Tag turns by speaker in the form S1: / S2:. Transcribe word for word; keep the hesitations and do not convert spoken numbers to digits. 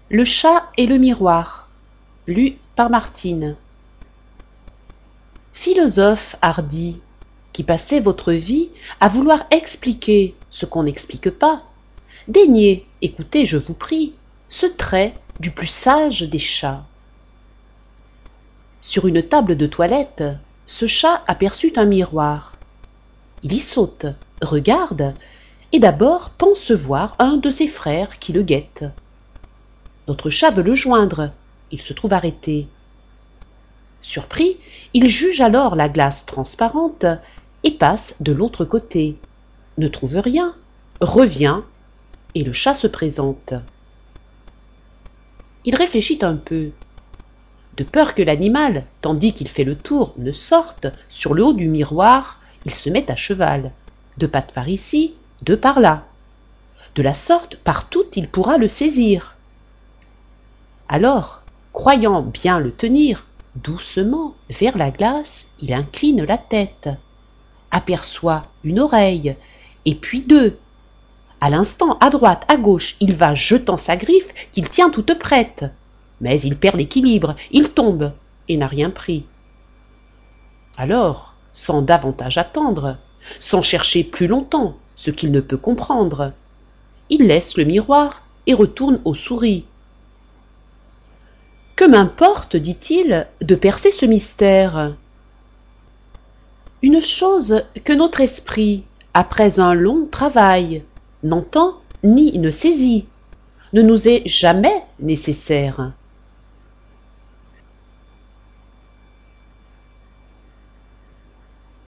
S1: Le chat et le miroir, lu par Martine. Philosophe hardi, qui passez votre vie à vouloir expliquer ce qu'on n'explique pas, daignez, écoutez, je vous prie, ce trait du plus sage des chats. Sur une table de toilette, ce chat aperçut un miroir. Il y saute, regarde, et d'abord pense voir un de ses frères qui le guette. Notre chat veut le joindre, il se trouve arrêté. Surpris, il juge alors la glace transparente et passe de l'autre côté, ne trouve rien, revient, et le chat se présente. Il réfléchit un peu. De peur que l'animal, tandis qu'il fait le tour, ne sorte, sur le haut du miroir, il se met à cheval, deux pattes par ici, deux par là. De la sorte, partout il pourra le saisir. Alors, croyant bien le tenir, doucement, vers la glace, il incline la tête, aperçoit une oreille, et puis deux. À l'instant, à droite, à gauche, il va jetant sa griffe qu'il tient toute prête. Mais il perd l'équilibre, il tombe, et n'a rien pris. Alors, sans davantage attendre, sans chercher plus longtemps ce qu'il ne peut comprendre, il laisse le miroir et retourne aux souris. Que m'importe, dit-il, de percer ce mystère? Une chose que notre esprit, après un long travail, n'entend ni ne saisit, ne nous est jamais nécessaire.